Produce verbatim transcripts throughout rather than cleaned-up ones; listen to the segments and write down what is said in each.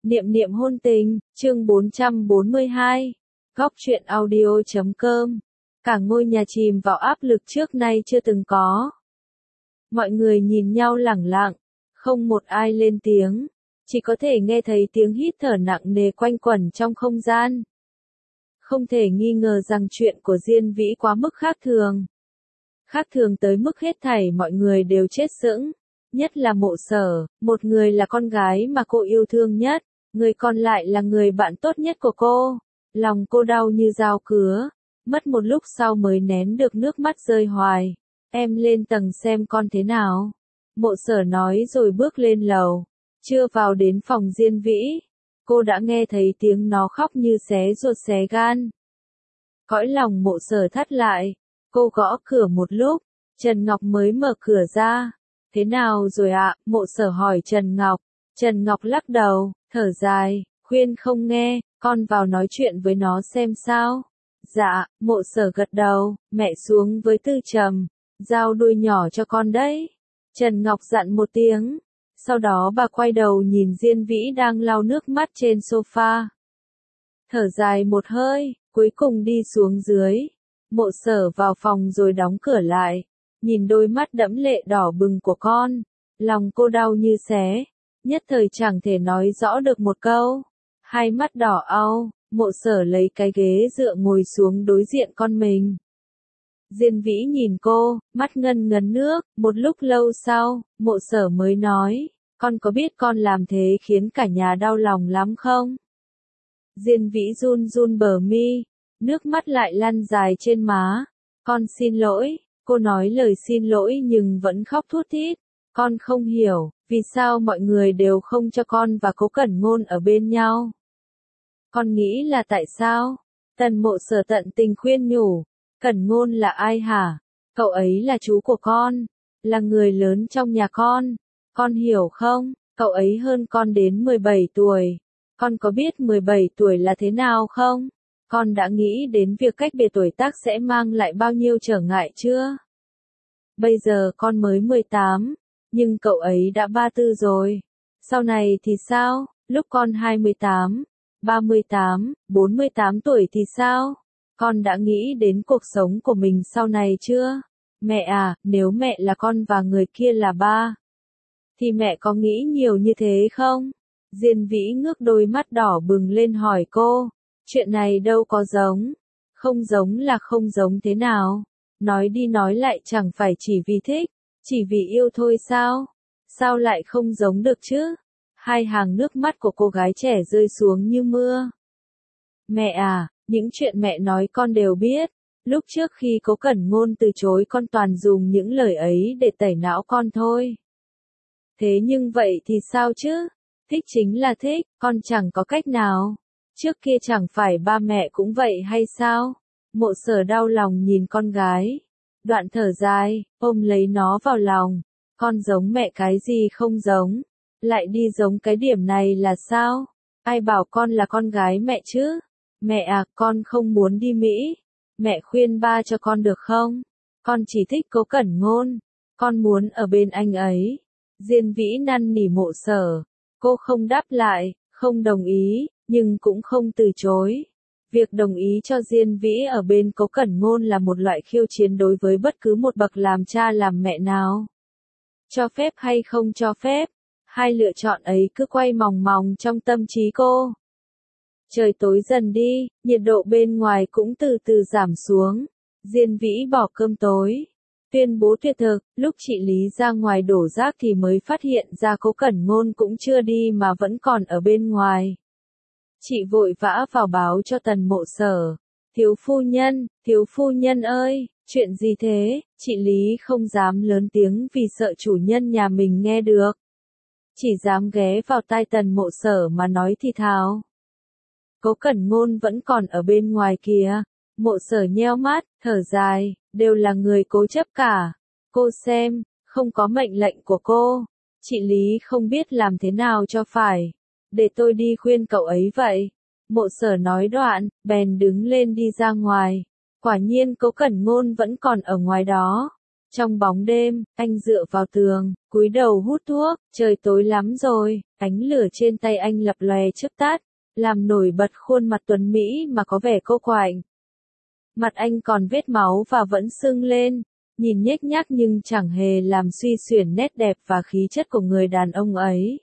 Niệm niệm hôn tình, chương bốn trăm bốn mươi hai. Góc truyện audio chấm com. Cả ngôi nhà chìm vào áp lực trước nay chưa từng có. Mọi người nhìn nhau lẳng lặng, không một ai lên tiếng, chỉ có thể nghe thấy tiếng hít thở nặng nề quanh quẩn trong không gian. Không thể nghi ngờ rằng chuyện của Diên Vĩ quá mức khác thường. Khác thường tới mức hết thảy mọi người đều chết sững. Nhất là Mộ Sở, một người là con gái mà cô yêu thương nhất, người còn lại là người bạn tốt nhất của cô. Lòng cô đau như dao cứa, mất một lúc sau mới nén được nước mắt rơi hoài. Em lên tầng xem con thế nào. Mộ Sở nói rồi bước lên lầu. Chưa vào đến phòng Diên Vĩ, cô đã nghe thấy tiếng nó khóc như xé ruột xé gan. Cõi lòng Mộ Sở thắt lại, cô gõ cửa một lúc, Trần Ngọc mới mở cửa ra. Thế nào rồi ạ? Mộ Sở hỏi Trần Ngọc. Trần Ngọc lắc đầu, thở dài, khuyên không nghe, con vào nói chuyện với nó xem sao. Dạ, Mộ Sở gật đầu, mẹ xuống với Tư Trầm, giao đuôi nhỏ cho con đấy. Trần Ngọc dặn một tiếng, sau đó bà quay đầu nhìn Diên Vĩ đang lau nước mắt trên sofa. Thở dài một hơi, cuối cùng đi xuống dưới. Mộ Sở vào phòng rồi đóng cửa lại. Nhìn đôi mắt đẫm lệ đỏ bừng của con, lòng cô đau như xé, nhất thời chẳng thể nói rõ được một câu. Hai mắt đỏ au, Mộ Sở lấy cái ghế dựa ngồi xuống đối diện con mình. Diên Vĩ nhìn cô, mắt ngân ngấn nước, một lúc lâu sau, Mộ Sở mới nói, con có biết con làm thế khiến cả nhà đau lòng lắm không? Diên Vĩ run run bờ mi, nước mắt lại lăn dài trên má. Con xin lỗi. Cô nói lời xin lỗi nhưng vẫn khóc thút thít. Con không hiểu, vì sao mọi người đều không cho con và Cố Cẩn Ngôn ở bên nhau. Con nghĩ là tại sao? Tần Mộ Sở tận tình khuyên nhủ. Cẩn Ngôn là ai hả? Cậu ấy là chú của con, là người lớn trong nhà con. Con hiểu không? Cậu ấy hơn con đến mười bảy tuổi. Con có biết mười bảy tuổi là thế nào không? Con đã nghĩ đến việc cách biệt tuổi tác sẽ mang lại bao nhiêu trở ngại chưa? Bây giờ con mới mười tám, nhưng cậu ấy đã ba mươi tư rồi. Sau này thì sao? Lúc con hai mươi tám, ba mươi tám, bốn mươi tám tuổi thì sao? Con đã nghĩ đến cuộc sống của mình sau này chưa? Mẹ à, nếu mẹ là con và người kia là ba, thì mẹ có nghĩ nhiều như thế không? Diên Vĩ ngước đôi mắt đỏ bừng lên hỏi cô. Chuyện này đâu có giống. Không giống là không giống thế nào? Nói đi nói lại chẳng phải chỉ vì thích, chỉ vì yêu thôi sao? Sao lại không giống được chứ? Hai hàng nước mắt của cô gái trẻ rơi xuống như mưa. Mẹ à, những chuyện mẹ nói con đều biết. Lúc trước khi Cố Cẩn Ngôn từ chối con toàn dùng những lời ấy để tẩy não con thôi. Thế nhưng vậy thì sao chứ? Thích chính là thích, con chẳng có cách nào. Trước kia chẳng phải ba mẹ cũng vậy hay sao? Mộ Sở đau lòng nhìn con gái. Đoạn thở dài, ôm lấy nó vào lòng. Con giống mẹ cái gì không giống? Lại đi giống cái điểm này là sao? Ai bảo con là con gái mẹ chứ? Mẹ à, con không muốn đi Mỹ. Mẹ khuyên ba cho con được không? Con chỉ thích Cố Cẩn Ngôn. Con muốn ở bên anh ấy. Diên Vĩ năn nỉ Mộ Sở. Cô không đáp lại, không đồng ý, nhưng cũng không từ chối. Việc đồng ý cho Diên Vĩ ở bên Cố Cẩn Ngôn là một loại khiêu chiến đối với bất cứ một bậc làm cha làm mẹ nào. Cho phép hay không cho phép, hai lựa chọn ấy cứ quay mòng mòng trong tâm trí cô. Trời tối dần đi, nhiệt độ bên ngoài cũng từ từ giảm xuống. Diên Vĩ bỏ cơm tối, tuyên bố tuyệt thực. Lúc chị Lý ra ngoài đổ rác thì mới phát hiện ra Cố Cẩn Ngôn cũng chưa đi mà vẫn còn ở bên ngoài. Chị vội vã vào báo cho Tần Mộ Sở. Thiếu phu nhân, thiếu phu nhân ơi, chuyện gì thế? Chị Lý không dám lớn tiếng vì sợ chủ nhân nhà mình nghe được. Chỉ dám ghé vào tai Tần Mộ Sở mà nói thì thào. Cố Cẩn Ngôn vẫn còn ở bên ngoài kìa. Mộ Sở nheo mắt, thở dài, đều là người cố chấp cả. Cô xem, không có mệnh lệnh của cô. Chị Lý không biết làm thế nào cho phải. Để tôi đi khuyên cậu ấy vậy. Mộ Sở nói đoạn, bèn đứng lên đi ra ngoài. Quả nhiên Cố Cẩn Ngôn vẫn còn ở ngoài đó. Trong bóng đêm, anh dựa vào tường, cúi đầu hút thuốc, trời tối lắm rồi, ánh lửa trên tay anh lập lòe chớp tắt, làm nổi bật khuôn mặt tuấn Mỹ mà có vẻ cô quạnh. Mặt anh còn vết máu và vẫn sưng lên, nhìn nhếch nhác nhưng chẳng hề làm suy xuyển nét đẹp và khí chất của người đàn ông ấy.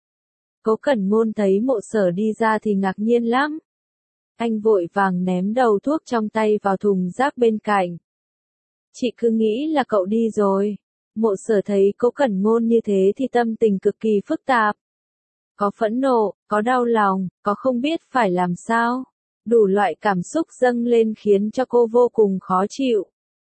Cố Cẩn Ngôn thấy Mộ Sở đi ra thì ngạc nhiên lắm. Anh vội vàng ném đầu thuốc trong tay vào thùng rác bên cạnh. Chị cứ nghĩ là cậu đi rồi. Mộ Sở thấy Cố Cẩn Ngôn như thế thì tâm tình cực kỳ phức tạp. Có phẫn nộ, có đau lòng, có không biết phải làm sao. Đủ loại cảm xúc dâng lên khiến cho cô vô cùng khó chịu.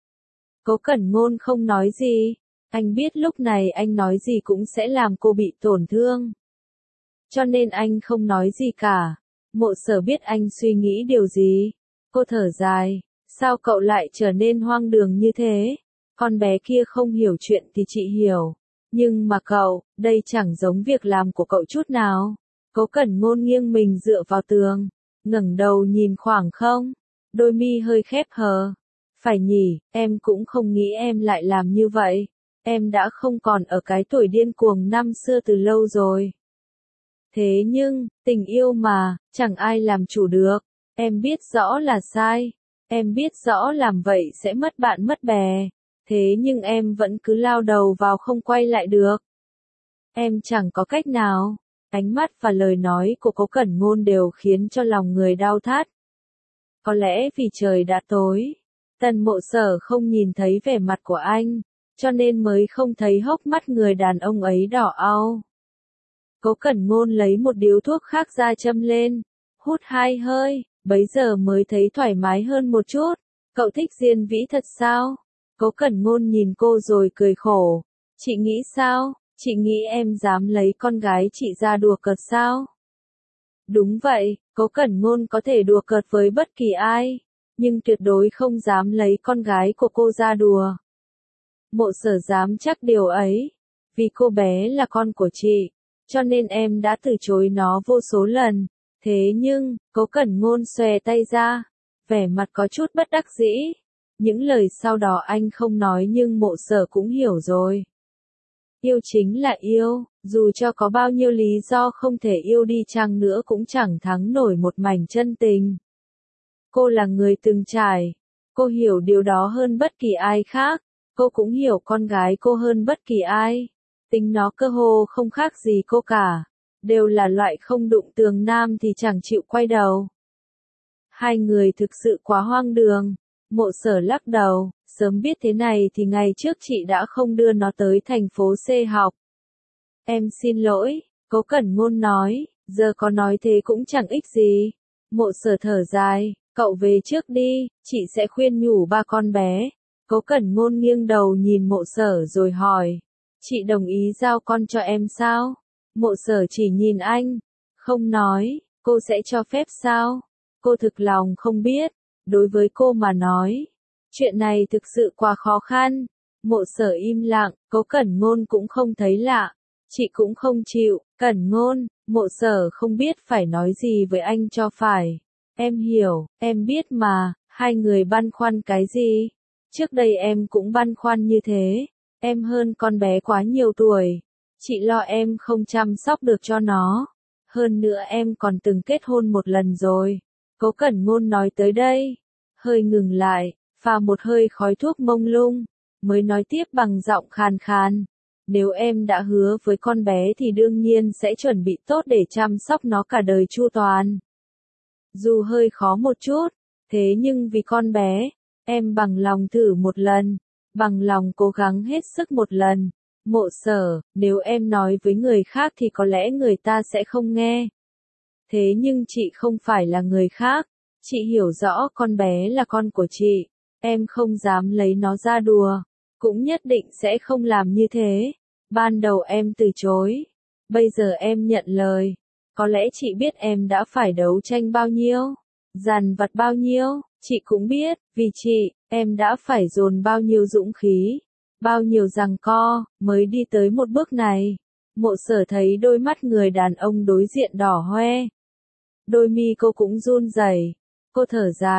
Cố Cẩn Ngôn không nói gì. Anh biết lúc này anh nói gì cũng sẽ làm cô bị tổn thương. Cho nên anh không nói gì cả. Mộ Sở biết anh suy nghĩ điều gì. Cô thở dài. Sao cậu lại trở nên hoang đường như thế? Con bé kia không hiểu chuyện thì chị hiểu. Nhưng mà cậu, đây chẳng giống việc làm của cậu chút nào. Cố Cẩn Ngôn nghiêng mình dựa vào tường, ngẩng đầu nhìn khoảng không, đôi mi hơi khép hờ. Phải nhỉ, em cũng không nghĩ em lại làm như vậy. Em đã không còn ở cái tuổi điên cuồng năm xưa từ lâu rồi. Thế nhưng, tình yêu mà, chẳng ai làm chủ được. Em biết rõ là sai. Em biết rõ làm vậy sẽ mất bạn mất bè. Thế nhưng em vẫn cứ lao đầu vào không quay lại được. Em chẳng có cách nào. Ánh mắt và lời nói của Cố Cẩn Ngôn đều khiến cho lòng người đau thắt. Có lẽ vì trời đã tối, Tần Mộ Sở không nhìn thấy vẻ mặt của anh, cho nên mới không thấy hốc mắt người đàn ông ấy đỏ au. Cố Cẩn Ngôn lấy một điếu thuốc khác ra châm lên, hút hai hơi, bấy giờ mới thấy thoải mái hơn một chút. Cậu thích Diên Vĩ thật sao? Cố Cẩn Ngôn nhìn cô rồi cười khổ. Chị nghĩ sao? Chị nghĩ em dám lấy con gái chị ra đùa cợt sao? Đúng vậy, Cố Cẩn Ngôn có thể đùa cợt với bất kỳ ai, nhưng tuyệt đối không dám lấy con gái của cô ra đùa. Mộ Sở dám chắc điều ấy, vì cô bé là con của chị, cho nên em đã từ chối nó vô số lần. Thế nhưng, Cố Cẩn Ngôn xòe tay ra, vẻ mặt có chút bất đắc dĩ. Những lời sau đó anh không nói nhưng Mộ Sở cũng hiểu rồi. Yêu chính là yêu, dù cho có bao nhiêu lý do không thể yêu đi chăng nữa cũng chẳng thắng nổi một mảnh chân tình. Cô là người từng trải, cô hiểu điều đó hơn bất kỳ ai khác, cô cũng hiểu con gái cô hơn bất kỳ ai. Tính nó cơ hồ không khác gì cô cả, đều là loại không đụng tường nam thì chẳng chịu quay đầu. Hai người thực sự quá hoang đường. Mộ Sở lắc đầu, sớm biết thế này thì ngày trước chị đã không đưa nó tới thành phố C học. Em xin lỗi, Cố Cẩn Ngôn nói, giờ có nói thế cũng chẳng ích gì. Mộ Sở thở dài, cậu về trước đi, chị sẽ khuyên nhủ ba con bé. Cố Cẩn Ngôn nghiêng đầu nhìn Mộ Sở rồi hỏi, chị đồng ý giao con cho em sao? Mộ Sở chỉ nhìn anh, không nói, cô sẽ cho phép sao? Cô thực lòng không biết. Đối với cô mà nói, chuyện này thực sự quá khó khăn. Mộ Sở im lặng, Cố Cẩn Ngôn cũng không thấy lạ. Chị cũng không chịu. Cẩn Ngôn, Mộ Sở không biết phải nói gì với anh cho phải. Em hiểu, em biết mà, hai người băn khoăn cái gì. Trước đây em cũng băn khoăn như thế. Em hơn con bé quá nhiều tuổi. Chị lo em không chăm sóc được cho nó. Hơn nữa em còn từng kết hôn một lần rồi. Cố Cẩn Ngôn nói tới đây, hơi ngừng lại, pha một hơi khói thuốc mông lung, mới nói tiếp bằng giọng khàn khàn. Nếu em đã hứa với con bé thì đương nhiên sẽ chuẩn bị tốt để chăm sóc nó cả đời chu toàn. Dù hơi khó một chút, thế nhưng vì con bé, em bằng lòng thử một lần, bằng lòng cố gắng hết sức một lần. Mộ Sở, nếu em nói với người khác thì có lẽ người ta sẽ không nghe. Thế nhưng chị không phải là người khác, chị hiểu rõ con bé là con của chị, em không dám lấy nó ra đùa, cũng nhất định sẽ không làm như thế. Ban đầu em từ chối, bây giờ em nhận lời, có lẽ chị biết em đã phải đấu tranh bao nhiêu, dằn vặt bao nhiêu, chị cũng biết, vì chị, em đã phải dồn bao nhiêu dũng khí, bao nhiêu giằng co, mới đi tới một bước này. Mộ Sở thấy đôi mắt người đàn ông đối diện đỏ hoe. Đôi mi cô cũng run rẩy. Cô thở dài,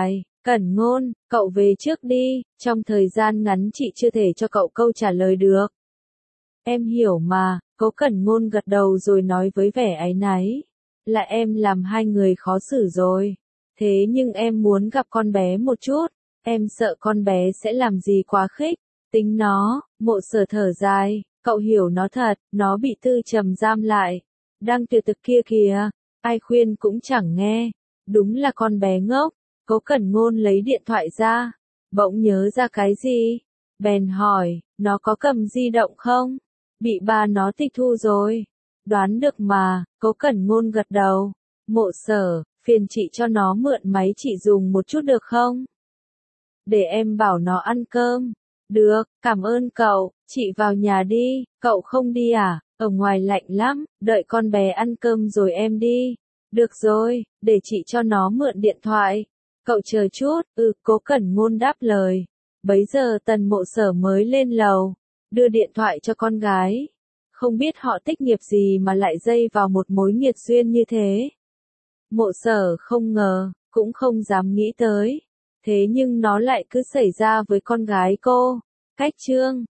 Cẩn Ngôn, cậu về trước đi, trong thời gian ngắn chị chưa thể cho cậu câu trả lời được. Em hiểu mà, Cố Cẩn Ngôn gật đầu rồi nói với vẻ áy náy. Là em làm hai người khó xử rồi. Thế nhưng em muốn gặp con bé một chút, em sợ con bé sẽ làm gì quá khích. Tính nó, Mộ Sở thở dài, cậu hiểu nó thật, nó bị Tư Trầm giam lại. Đang tuyệt thực kia kìa, ai khuyên cũng chẳng nghe. Đúng là con bé ngốc. Cố Cẩn Ngôn lấy điện thoại ra, bỗng nhớ ra cái gì, bèn hỏi, nó có cầm di động không? Bị ba nó tịch thu rồi. Đoán được mà, Cố Cẩn Ngôn gật đầu. Mộ Sở, phiền chị cho nó mượn máy chị dùng một chút được không? Để em bảo nó ăn cơm. Được, cảm ơn cậu, chị vào nhà đi, cậu không đi à? Ở ngoài lạnh lắm, đợi con bé ăn cơm rồi em đi. Được rồi, để chị cho nó mượn điện thoại. Cậu chờ chút, ừ, Cố Cẩn Ngôn đáp lời. Bấy giờ Tần Mộ Sở mới lên lầu, đưa điện thoại cho con gái. Không biết họ tích nghiệp gì mà lại dây vào một mối nghiệt duyên như thế. Mộ Sở không ngờ, cũng không dám nghĩ tới. Thế nhưng nó lại cứ xảy ra với con gái cô. Cách chương